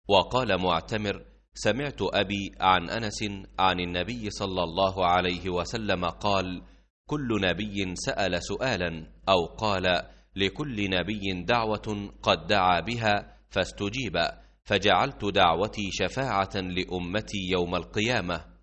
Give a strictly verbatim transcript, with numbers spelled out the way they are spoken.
وقال معتمر: سمعت أبي عن أنس عن النبي صلى الله عليه وسلم قال: كل نبي سأل سؤالا، أو قال: لكل نبي دعوة قد دعا بها فاستجيب، فجعلت دعوتي شفاعة لأمتي يوم القيامة.